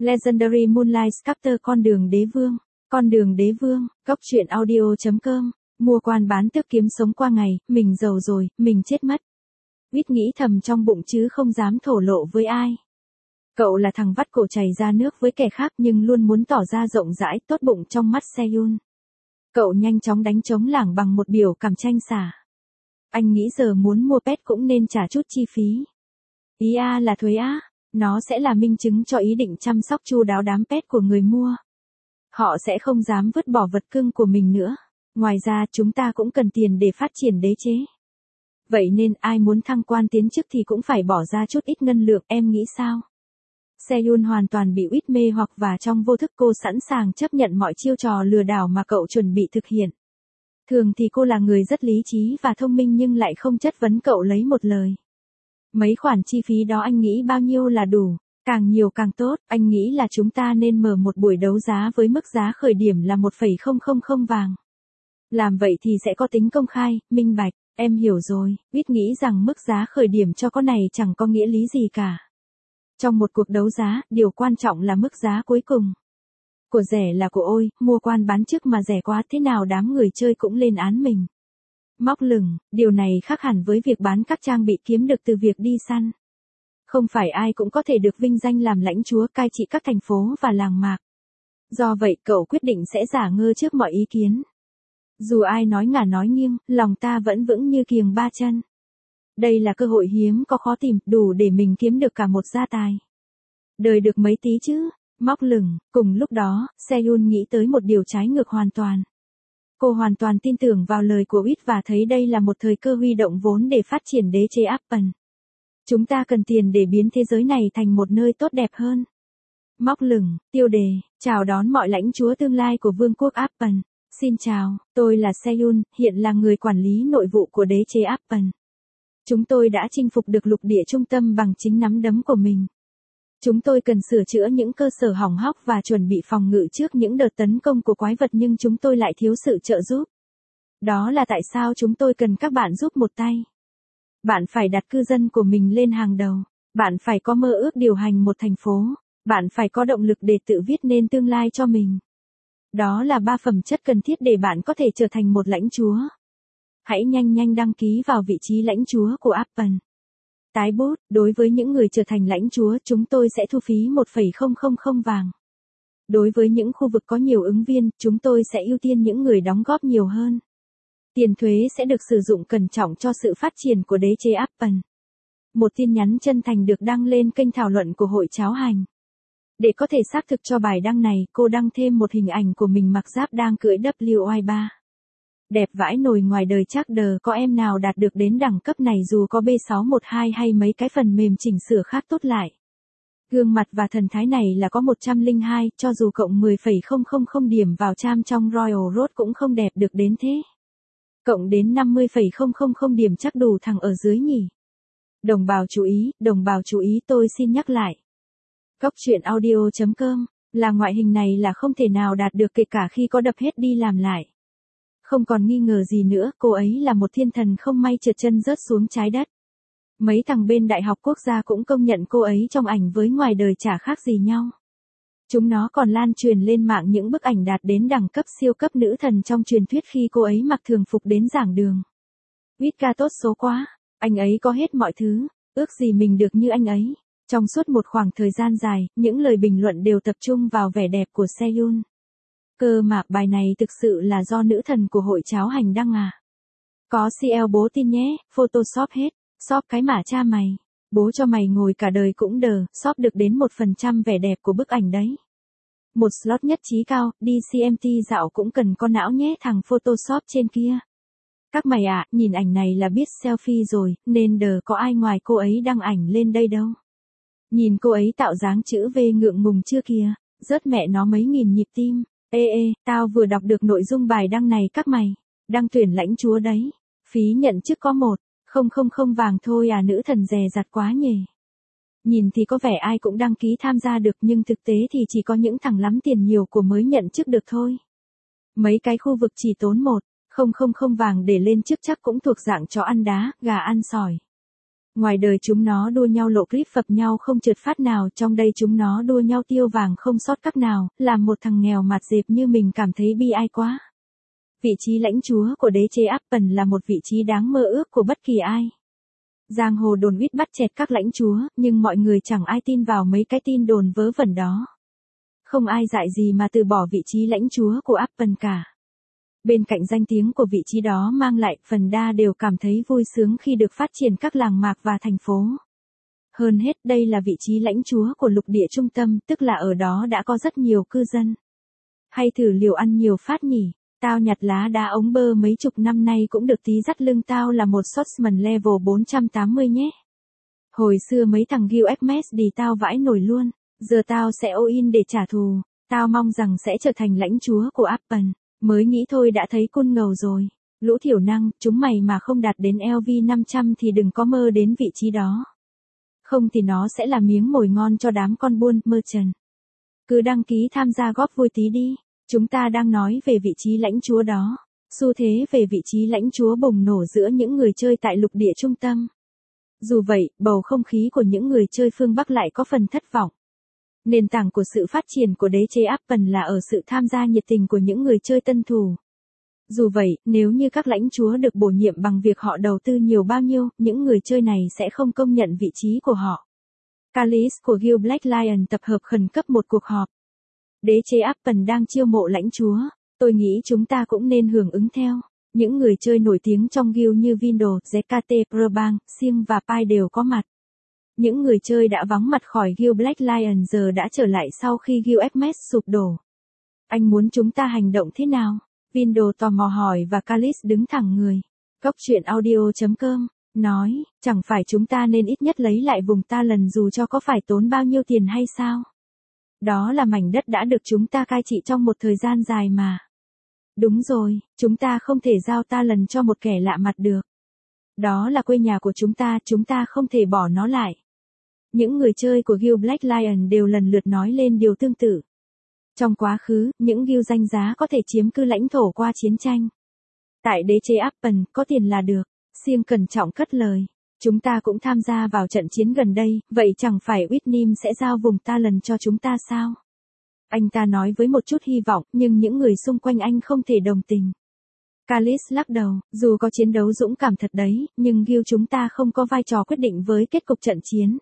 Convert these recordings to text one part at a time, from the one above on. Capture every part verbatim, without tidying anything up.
Legendary Moonlight Sculptor con đường đế vương, con đường đế vương, góc truyện audio.com, mua quan bán tước kiếm sống qua ngày, mình giàu rồi, mình chết mất. Vít nghĩ thầm trong bụng chứ không dám thổ lộ với ai. Cậu là thằng vắt cổ chảy ra nước với kẻ khác nhưng luôn muốn tỏ ra rộng rãi, tốt bụng trong mắt Seyun. Cậu nhanh chóng đánh trống lảng bằng một biểu cảm tranh xả. Anh nghĩ giờ muốn mua pet cũng nên trả chút chi phí. Ý a là thuế á, nó sẽ là minh chứng cho ý định chăm sóc chu đáo đám pet của người mua. Họ sẽ không dám vứt bỏ vật cưng của mình nữa. Ngoài ra chúng ta cũng cần tiền để phát triển đế chế. Vậy nên ai muốn thăng quan tiến chức thì cũng phải bỏ ra chút ít ngân lượng, em nghĩ sao? Seyun hoàn toàn bị Vít mê hoặc và trong vô thức cô sẵn sàng chấp nhận mọi chiêu trò lừa đảo mà cậu chuẩn bị thực hiện. Thường thì cô là người rất lý trí và thông minh nhưng lại không chất vấn cậu lấy một lời. Mấy khoản chi phí đó anh nghĩ bao nhiêu là đủ, càng nhiều càng tốt, anh nghĩ là chúng ta nên mở một buổi đấu giá với mức giá khởi điểm là một phẩy không không không vàng. Làm vậy thì sẽ có tính công khai, minh bạch, em hiểu rồi, Vít nghĩ rằng mức giá khởi điểm cho con này chẳng có nghĩa lý gì cả. Trong một cuộc đấu giá, điều quan trọng là mức giá cuối cùng. Của rẻ là của ôi, mua quan bán chức mà rẻ quá thế nào đám người chơi cũng lên án mình. Móc lửng, điều này khác hẳn với việc bán các trang bị kiếm được từ việc đi săn. Không phải ai cũng có thể được vinh danh làm lãnh chúa cai trị các thành phố và làng mạc. Do vậy cậu quyết định sẽ giả ngơ trước mọi ý kiến. Dù ai nói ngả nói nghiêng, lòng ta vẫn vững như kiềng ba chân. Đây là cơ hội hiếm có khó tìm, đủ để mình kiếm được cả một gia tài. Đời được mấy tí chứ, móc lửng, cùng lúc đó, Seyun nghĩ tới một điều trái ngược hoàn toàn. Cô hoàn toàn tin tưởng vào lời của Vít và thấy đây là một thời cơ huy động vốn để phát triển đế chế Appen. Chúng ta cần tiền để biến thế giới này thành một nơi tốt đẹp hơn. Móc lửng, tiêu đề, chào đón mọi lãnh chúa tương lai của vương quốc Appen. Xin chào, tôi là Seyun, hiện là người quản lý nội vụ của đế chế Appen. Chúng tôi đã chinh phục được lục địa trung tâm bằng chính nắm đấm của mình. Chúng tôi cần sửa chữa những cơ sở hỏng hóc và chuẩn bị phòng ngự trước những đợt tấn công của quái vật nhưng chúng tôi lại thiếu sự trợ giúp. Đó là tại sao chúng tôi cần các bạn giúp một tay. Bạn phải đặt cư dân của mình lên hàng đầu. Bạn phải có mơ ước điều hành một thành phố. Bạn phải có động lực để tự viết nên tương lai cho mình. Đó là ba phẩm chất cần thiết để bạn có thể trở thành một lãnh chúa. Hãy nhanh nhanh đăng ký vào vị trí lãnh chúa của Appen. Tái bút, đối với những người trở thành lãnh chúa chúng tôi sẽ thu phí một phẩy không không không vàng. Đối với những khu vực có nhiều ứng viên, chúng tôi sẽ ưu tiên những người đóng góp nhiều hơn. Tiền thuế sẽ được sử dụng cẩn trọng cho sự phát triển của đế chế Appen. Một tin nhắn chân thành được đăng lên kênh thảo luận của hội cháo hành. Để có thể xác thực cho bài đăng này, cô đăng thêm một hình ảnh của mình mặc giáp đang cưỡi W I ba. Đẹp vãi nồi ngoài đời chắc đờ có em nào đạt được đến đẳng cấp này dù có B sáu một hai hay mấy cái phần mềm chỉnh sửa khác tốt lại. Gương mặt và thần thái này là có một trăm lẻ hai, cho dù cộng mười phẩy không không không điểm vào cham trong Royal Road cũng không đẹp được đến thế. Cộng đến năm mươi phẩy không không không điểm chắc đủ thằng ở dưới nhỉ. Đồng bào chú ý, đồng bào chú ý tôi xin nhắc lại. Góc truyện audio.com, là ngoại hình này là không thể nào đạt được kể cả khi có đập hết đi làm lại. Không còn nghi ngờ gì nữa, cô ấy là một thiên thần không may trượt chân rớt xuống trái đất. Mấy thằng bên Đại học Quốc gia cũng công nhận cô ấy trong ảnh với ngoài đời chả khác gì nhau. Chúng nó còn lan truyền lên mạng những bức ảnh đạt đến đẳng cấp siêu cấp nữ thần trong truyền thuyết khi cô ấy mặc thường phục đến giảng đường. Vít ca tốt số quá, anh ấy có hết mọi thứ, ước gì mình được như anh ấy. Trong suốt một khoảng thời gian dài, những lời bình luận đều tập trung vào vẻ đẹp của Seyun. Cơ mà bài này thực sự là do nữ thần của hội cháo hành đăng à. Có xê lờ bố tin nhé, Photoshop hết, shop cái mả cha mày. Bố cho mày ngồi cả đời cũng đờ, shop được đến một phần trăm vẻ đẹp của bức ảnh đấy. Một slot nhất trí cao, đi xê em tê dạo cũng cần con não nhé thằng Photoshop trên kia. Các mày ạ, à, nhìn ảnh này là biết selfie rồi, nên đờ có ai ngoài cô ấy đăng ảnh lên đây đâu. Nhìn cô ấy tạo dáng chữ V ngượng ngùng chưa kìa, rớt mẹ nó mấy nghìn nhịp tim. Ê ê, tao vừa đọc được nội dung bài đăng này các mày, đăng tuyển lãnh chúa đấy, phí nhận chức có một, không không không vàng thôi à nữ thần dè dặt quá nhỉ. Nhìn thì có vẻ ai cũng đăng ký tham gia được nhưng thực tế thì chỉ có những thằng lắm tiền nhiều của mới nhận chức được thôi. Mấy cái khu vực chỉ tốn một, không không không vàng để lên chức chắc cũng thuộc dạng chó ăn đá, gà ăn sỏi. Ngoài đời chúng nó đua nhau lộ clip phập nhau không trượt phát nào, trong đây chúng nó đua nhau tiêu vàng không sót cắc nào, làm một thằng nghèo mặt dẹp như mình cảm thấy bi ai quá. Vị trí lãnh chúa của đế chế Appen là một vị trí đáng mơ ước của bất kỳ ai. Giang hồ đồn huýt bắt chẹt các lãnh chúa, nhưng mọi người chẳng ai tin vào mấy cái tin đồn vớ vẩn đó. Không ai dại gì mà từ bỏ vị trí lãnh chúa của Appen cả. Bên cạnh danh tiếng của vị trí đó mang lại, phần đa đều cảm thấy vui sướng khi được phát triển các làng mạc và thành phố. Hơn hết, đây là vị trí lãnh chúa của lục địa trung tâm, tức là ở đó đã có rất nhiều cư dân. Hay thử liều ăn nhiều phát nhỉ, tao nhặt lá đá ống bơ mấy chục năm nay cũng được tí dắt lưng tao là một Swordsman level bốn trăm tám mươi nhé. Hồi xưa mấy thằng Gil Xmas đi tao vãi nổi luôn, giờ tao sẽ all in để trả thù, tao mong rằng sẽ trở thành lãnh chúa của Appen. Mới nghĩ thôi đã thấy côn ngầu rồi. Lũ thiểu năng, chúng mày mà không đạt đến L V năm trăm thì đừng có mơ đến vị trí đó. Không thì nó sẽ là miếng mồi ngon cho đám con buôn, merchant. Cứ đăng ký tham gia góp vui tí đi. Chúng ta đang nói về vị trí lãnh chúa đó. Xu thế về vị trí lãnh chúa bùng nổ giữa những người chơi tại lục địa trung tâm. Dù vậy, bầu không khí của những người chơi phương Bắc lại có phần thất vọng. Nền tảng của sự phát triển của đế chế Appen là ở sự tham gia nhiệt tình của những người chơi tân thủ. Dù vậy, nếu như các lãnh chúa được bổ nhiệm bằng việc họ đầu tư nhiều bao nhiêu, những người chơi này sẽ không công nhận vị trí của họ. Callis của Gil Black Lion tập hợp khẩn cấp một cuộc họp. Đế chế Appen đang chiêu mộ lãnh chúa, tôi nghĩ chúng ta cũng nên hưởng ứng theo. Những người chơi nổi tiếng trong Gil như Vindo, Z K T, Probank, Siêng và Pai đều có mặt. Những người chơi đã vắng mặt khỏi Gil Black Lion giờ đã trở lại sau khi Gil Xmas sụp đổ. Anh muốn chúng ta hành động thế nào? Vindo tò mò hỏi và Callis đứng thẳng người. Góc chuyện audio chấm com nói, chẳng phải chúng ta nên ít nhất lấy lại vùng ta lần dù cho có phải tốn bao nhiêu tiền hay sao? Đó là mảnh đất đã được chúng ta cai trị trong một thời gian dài mà. Đúng rồi, chúng ta không thể giao ta lần cho một kẻ lạ mặt được. Đó là quê nhà của chúng ta, chúng ta không thể bỏ nó lại. Những người chơi của Gil Black Lion đều lần lượt nói lên điều tương tự. Trong quá khứ, những Gil danh giá có thể chiếm cứ lãnh thổ qua chiến tranh. Tại đế chế Appen, có tiền là được. Siêng cẩn trọng cất lời. Chúng ta cũng tham gia vào trận chiến gần đây, vậy chẳng phải Whitnim sẽ giao vùng ta lần cho chúng ta sao? Anh ta nói với một chút hy vọng, nhưng những người xung quanh anh không thể đồng tình. Callis lắc đầu, dù có chiến đấu dũng cảm thật đấy, nhưng Gil chúng ta không có vai trò quyết định với kết cục trận chiến.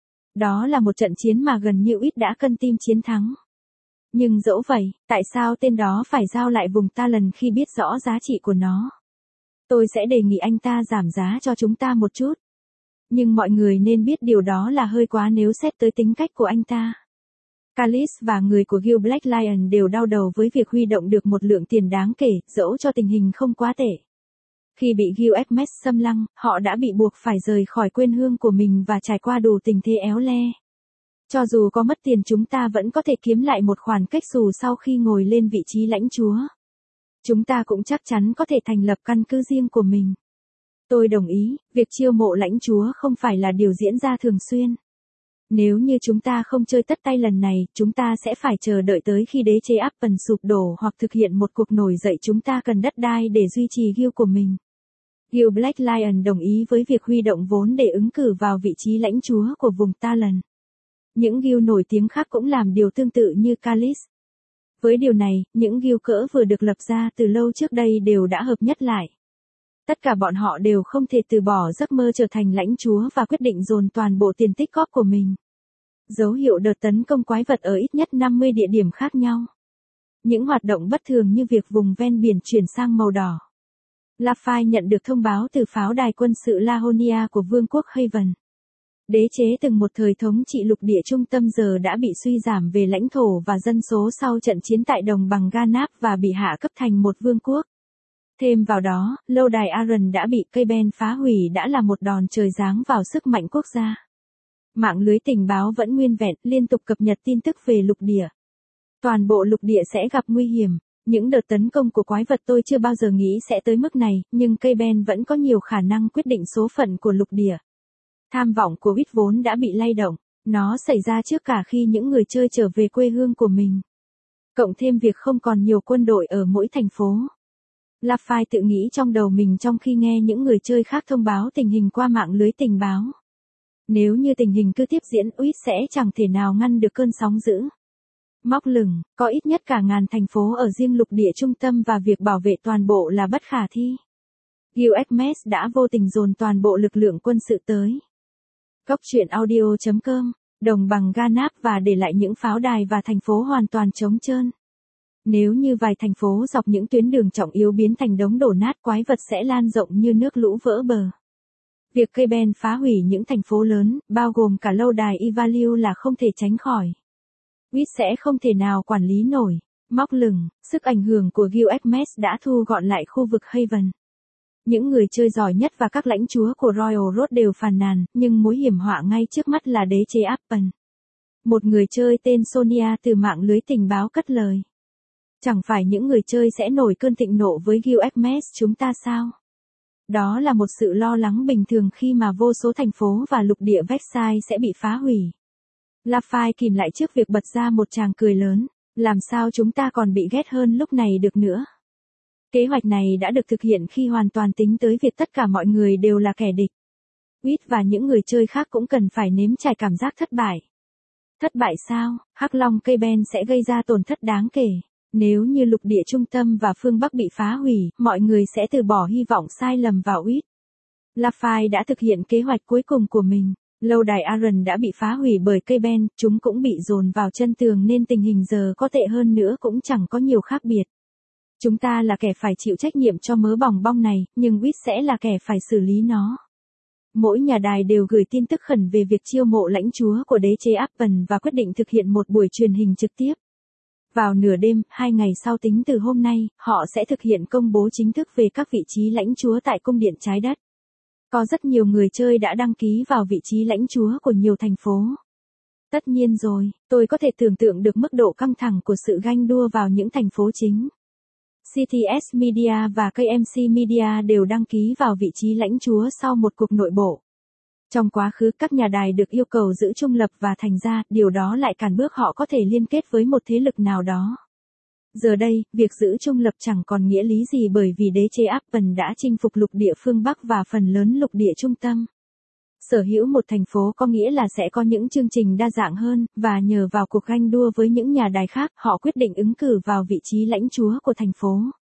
Đó là một trận chiến mà gần như ít đã cân tim chiến thắng. Nhưng dẫu vậy, tại sao tên đó phải giao lại vùng ta lần khi biết rõ giá trị của nó? Tôi sẽ đề nghị anh ta giảm giá cho chúng ta một chút. Nhưng mọi người nên biết điều đó là hơi quá nếu xét tới tính cách của anh ta. Callis và người của Gil Black Lion đều đau đầu với việc huy động được một lượng tiền đáng kể, dẫu cho tình hình không quá tệ. Khi bị Gil Xmas xâm lăng, họ đã bị buộc phải rời khỏi quê hương của mình và trải qua đủ tình thế éo le. Cho dù có mất tiền chúng ta vẫn có thể kiếm lại một khoản cách xù sau khi ngồi lên vị trí lãnh chúa. Chúng ta cũng chắc chắn có thể thành lập căn cứ riêng của mình. Tôi đồng ý, việc chiêu mộ lãnh chúa không phải là điều diễn ra thường xuyên. Nếu như chúng ta không chơi tất tay lần này, chúng ta sẽ phải chờ đợi tới khi đế chế Appen sụp đổ hoặc thực hiện một cuộc nổi dậy. Chúng ta cần đất đai để duy trì Gil của mình. Gil Black Lion đồng ý với việc huy động vốn để ứng cử vào vị trí lãnh chúa của vùng Talon. Những Gil nổi tiếng khác cũng làm điều tương tự như Callis. Với điều này, những Gil cỡ vừa được lập ra từ lâu trước đây đều đã hợp nhất lại. Tất cả bọn họ đều không thể từ bỏ giấc mơ trở thành lãnh chúa và quyết định dồn toàn bộ tiền tích góp của mình. Dấu hiệu đợt tấn công quái vật ở ít nhất năm mươi địa điểm khác nhau. Những hoạt động bất thường như việc vùng ven biển chuyển sang màu đỏ. Lafay nhận được thông báo từ pháo đài quân sự Lahonia của Vương quốc Haven. Đế chế từng một thời thống trị lục địa trung tâm giờ đã bị suy giảm về lãnh thổ và dân số sau trận chiến tại đồng bằng Ganap và bị hạ cấp thành một vương quốc. Thêm vào đó, lâu đài Aaron đã bị cây ben phá hủy đã là một đòn trời giáng vào sức mạnh quốc gia. Mạng lưới tình báo vẫn nguyên vẹn, liên tục cập nhật tin tức về lục địa. Toàn bộ lục địa sẽ gặp nguy hiểm. Những đợt tấn công của quái vật tôi chưa bao giờ nghĩ sẽ tới mức này, nhưng cây ben vẫn có nhiều khả năng quyết định số phận của lục địa. Tham vọng của Wit vốn đã bị lay động. Nó xảy ra trước cả khi những người chơi trở về quê hương của mình. Cộng thêm việc không còn nhiều quân đội ở mỗi thành phố. Lafay tự nghĩ trong đầu mình trong khi nghe những người chơi khác thông báo tình hình qua mạng lưới tình báo. Nếu như tình hình cứ tiếp diễn, Uýt sẽ chẳng thể nào ngăn được cơn sóng dữ. Móc lửng, có ít nhất cả ngàn thành phố ở riêng lục địa trung tâm và việc bảo vệ toàn bộ là bất khả thi. Gil Ames đã vô tình dồn toàn bộ lực lượng quân sự tới Góc truyện audio chấm com, đồng bằng Ganap và để lại những pháo đài và thành phố hoàn toàn trống trơn. Nếu như vài thành phố dọc những tuyến đường trọng yếu biến thành đống đổ nát, quái vật sẽ lan rộng như nước lũ vỡ bờ. Việc cây ben phá hủy những thành phố lớn, bao gồm cả lâu đài Ivalue là không thể tránh khỏi. Uýt sẽ không thể nào quản lý nổi. Móc lửng, sức ảnh hưởng của Gil Ames đã thu gọn lại khu vực Haven. Những người chơi giỏi nhất và các lãnh chúa của Royal Road đều phàn nàn, nhưng mối hiểm họa ngay trước mắt là đế chế Appen. Một người chơi tên Sonia từ mạng lưới tình báo cất lời. Chẳng phải những người chơi sẽ nổi cơn thịnh nộ với Gil Ames chúng ta sao? Đó là một sự lo lắng bình thường khi mà vô số thành phố và lục địa Versailles sẽ bị phá hủy. Lafay kìm lại trước việc bật ra một tràng cười lớn. Làm sao chúng ta còn bị ghét hơn lúc này được nữa? Kế hoạch này đã được thực hiện khi hoàn toàn tính tới việc tất cả mọi người đều là kẻ địch. Uýt và những người chơi khác cũng cần phải nếm trải cảm giác thất bại. Thất bại sao? Hắc Long cây ben sẽ gây ra tổn thất đáng kể. Nếu như lục địa trung tâm và phương Bắc bị phá hủy, mọi người sẽ từ bỏ hy vọng sai lầm vào Uýt. Lafay đã thực hiện kế hoạch cuối cùng của mình. Lâu đài Aaron đã bị phá hủy bởi cây ben, chúng cũng bị dồn vào chân tường nên tình hình giờ có tệ hơn nữa cũng chẳng có nhiều khác biệt. Chúng ta là kẻ phải chịu trách nhiệm cho mớ bòng bong này, nhưng Uýt sẽ là kẻ phải xử lý nó. Mỗi nhà đài đều gửi tin tức khẩn về việc chiêu mộ lãnh chúa của đế chế Appen và quyết định thực hiện một buổi truyền hình trực tiếp. Vào nửa đêm, hai ngày sau tính từ hôm nay, họ sẽ thực hiện công bố chính thức về các vị trí lãnh chúa tại cung điện trái đất. Có rất nhiều người chơi đã đăng ký vào vị trí lãnh chúa của nhiều thành phố. Tất nhiên rồi, tôi có thể tưởng tượng được mức độ căng thẳng của sự ganh đua vào những thành phố chính. xê tê ét Media và ca em xê Media đều đăng ký vào vị trí lãnh chúa sau một cuộc nội bộ. Trong quá khứ, các nhà đài được yêu cầu giữ trung lập và thành ra, điều đó lại cản bước họ có thể liên kết với một thế lực nào đó. Giờ đây, việc giữ trung lập chẳng còn nghĩa lý gì bởi vì đế chế Appen đã chinh phục lục địa phương Bắc và phần lớn lục địa trung tâm. Sở hữu một thành phố có nghĩa là sẽ có những chương trình đa dạng hơn, và nhờ vào cuộc ganh đua với những nhà đài khác, họ quyết định ứng cử vào vị trí lãnh chúa của thành phố.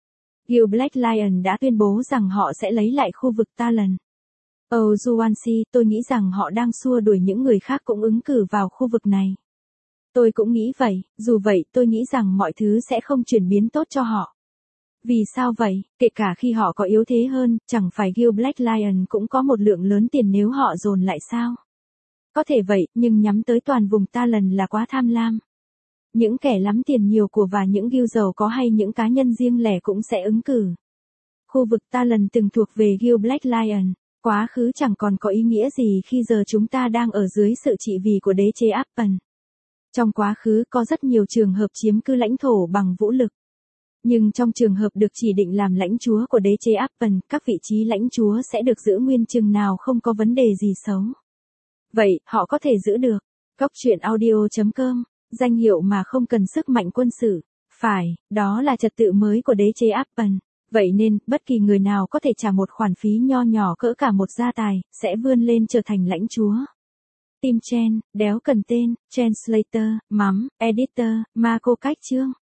Gil Black Lion đã tuyên bố rằng họ sẽ lấy lại khu vực Talon. Ojuansi, tôi nghĩ rằng họ đang xua đuổi những người khác cũng ứng cử vào khu vực này. Tôi cũng nghĩ vậy, dù vậy tôi nghĩ rằng mọi thứ sẽ không chuyển biến tốt cho họ. Vì sao vậy? Kể cả khi họ có yếu thế hơn, chẳng phải Gil Black Lion cũng có một lượng lớn tiền nếu họ dồn lại sao? Có thể vậy, nhưng nhắm tới toàn vùng Talon là quá tham lam. Những kẻ lắm tiền nhiều của và những Gil giàu có hay những cá nhân riêng lẻ cũng sẽ ứng cử. Khu vực Talon từng thuộc về Gil Black Lion. Quá khứ chẳng còn có ý nghĩa gì khi giờ chúng ta đang ở dưới sự trị vì của đế chế Appen. Trong quá khứ có rất nhiều trường hợp chiếm cứ lãnh thổ bằng vũ lực. Nhưng trong trường hợp được chỉ định làm lãnh chúa của đế chế Appen, các vị trí lãnh chúa sẽ được giữ nguyên chừng nào không có vấn đề gì xấu. Vậy, họ có thể giữ được. Góc truyện audio chấm com, danh hiệu mà không cần sức mạnh quân sự. Phải, đó là trật tự mới của đế chế Appen. Vậy nên, bất kỳ người nào có thể trả một khoản phí nho nhỏ cỡ cả một gia tài, sẽ vươn lên trở thành lãnh chúa. Tim Chen, đéo cần tên, Translator, mắm, Editor, Marco cách chương.